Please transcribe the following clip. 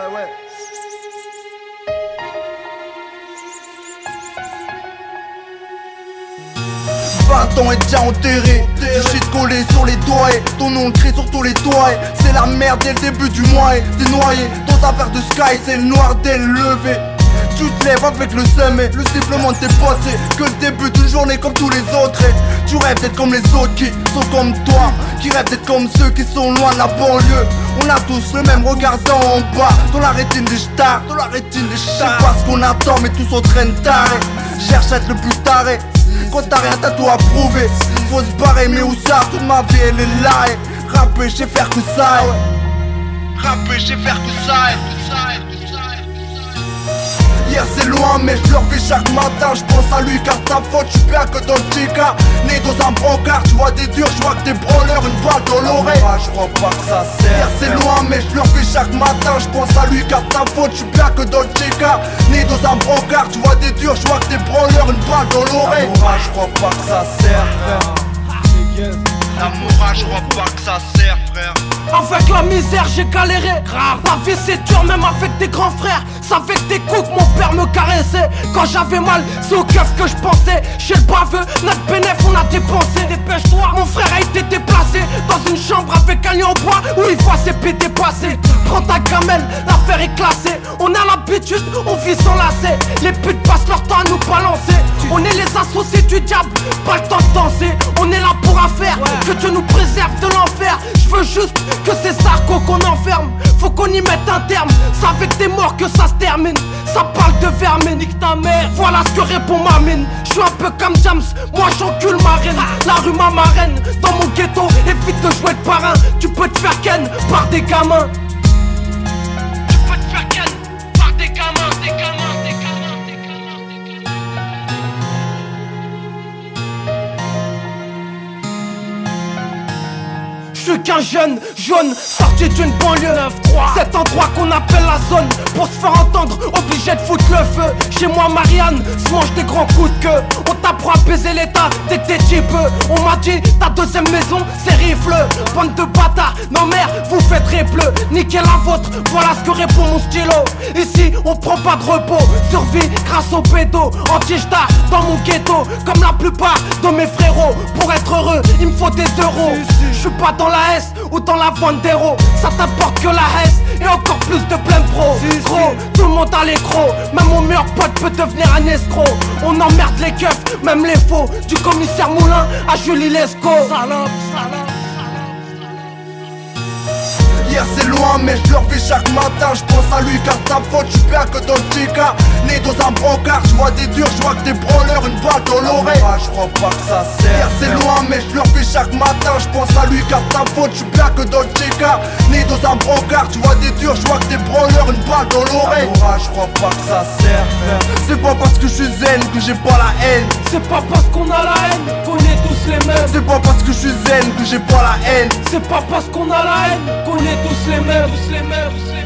ouais. Ans est déjà enterré, du shit collé sur les doigts, ton nom écrit sur tous les toits. C'est la merde dès le début du mois, t'es noyé dans affaires de sky, c'est le noir dès le lever. Tu te lèves avec le sommet, le sifflement de tes potes, c'est que le début d'une journée comme tous les autres. Et tu rêves d'être comme les autres qui sont comme toi, qui rêvent d'être comme ceux qui sont loin de la banlieue. On a tous le même regard en bas, dans la rétine des stars, dans la rétine des stars. Je sais pas ce qu'on attend mais tous en train de taré. Cherche à être le plus taré. Quand t'as rien t'as tout à prouver, faut se barrer mais où ça? Toute ma vie elle est là et rapper j'sais faire que ça. Rapper j'sais faire que ça. Hier c'est loin mais je leur fais chaque matin. Je pense à lui car ta faute, je suis bien que dans le chica. Né dans un brancard, tu vois des durs, je vois que des branleurs, une balle dans l'oreille. Je crois pas que ça sert. Hier c'est loin mais je leur fais chaque matin. Je pense à lui car ta faute, je suis bien que dans le chica. Né dans un brancard, tu vois des durs, je vois que des branleurs, une balle dans l'oreille. Je crois pas que ça sert frère. La morale, je crois pas que ça sert frère. Avec la misère j'ai galéré, grave. La vie c'est dur même avec des grands frères. C'est avec des coups que mon père me caressait. Quand j'avais mal, c'est au keuf que je pensais. Chez le baveux, notre bénéf on a dépensé. Dépêche-toi, mon frère a été déplacé dans une chambre avec un lit en bois où il voit ses pieds dépasser. Prends ta gamelle, l'affaire est classée. On a l'habitude, on vit sans lacet. Les putes passent leur temps à nous balancer. On est les associés du diable, pas le temps de danser. On est là pour affaire, que Dieu nous préserve de l'enfer. Je veux juste que c'est Sarko qu'on enferme. Faut qu'on y mette un terme, c'est avec des morts que ça se termine. Ça parle de vermine, nique ta mère. Voilà ce que répond ma mine. Je suis un peu comme James, moi j'encule ma reine. La rue ma marraine, dans mon ghetto, évite de jouer le parrain. Tu peux te faire ken par des gamins. Tu peux te faire ken par des gamins, des gamins, des gamins, des gamins, des gamins. Je suis qu'un jeune, jaune, sorti d'une banlieue 9-3. Cet endroit qu'on appelle la zone. Pour se faire entendre, obligé de foutre le feu. Chez moi Marianne, se mange des grands coups de queue. On t'apprend à baiser l'état dès que t'es type. On m'a dit, ta deuxième maison, c'est rifle. Bande de bâtards, nos mères, vous faites triple. Niquez la vôtre, voilà ce que répond mon stylo. Ici, on prend pas de repos. Survie grâce au pédo. Anti-star dans mon ghetto. Comme la plupart de mes frérots. Pour être heureux, il me faut des euros. Je suis pas dans la S ou dans la vente d'héros. Ça t'apporte que la S et encore plus de plein pro. Gros, tout le monde a les crocs. Même mon meilleur pote peut devenir un escroc. On emmerde les keufs, même les faux. Du commissaire Moulin à Julie Lescaut. Salope, salope. Hier c'est loin mais je leur fais chaque matin. Je pense à lui car ta faute, je suis bien que dans le chica. Né dans un brancard, je vois des durs, je vois que des branleurs, une balle dans l'oreille. Je crois pas que ça sert. Hier c'est loin mais je leur fais chaque matin. Je pense à lui car ta faute, je suis bien que dans le chica. Né dans un brancard, tu vois des durs, je vois que des branleurs, une balle dans l'oreille. Je crois pas que ça sert frère. C'est pas parce que je suis zen que j'ai pas la haine. C'est pas parce qu'on a la haine qu'on est tous les mêmes. C'est pas parce que je suis zen que j'ai pas la haine. C'est pas parce qu'on a la haine qu'on est tous les mêmes.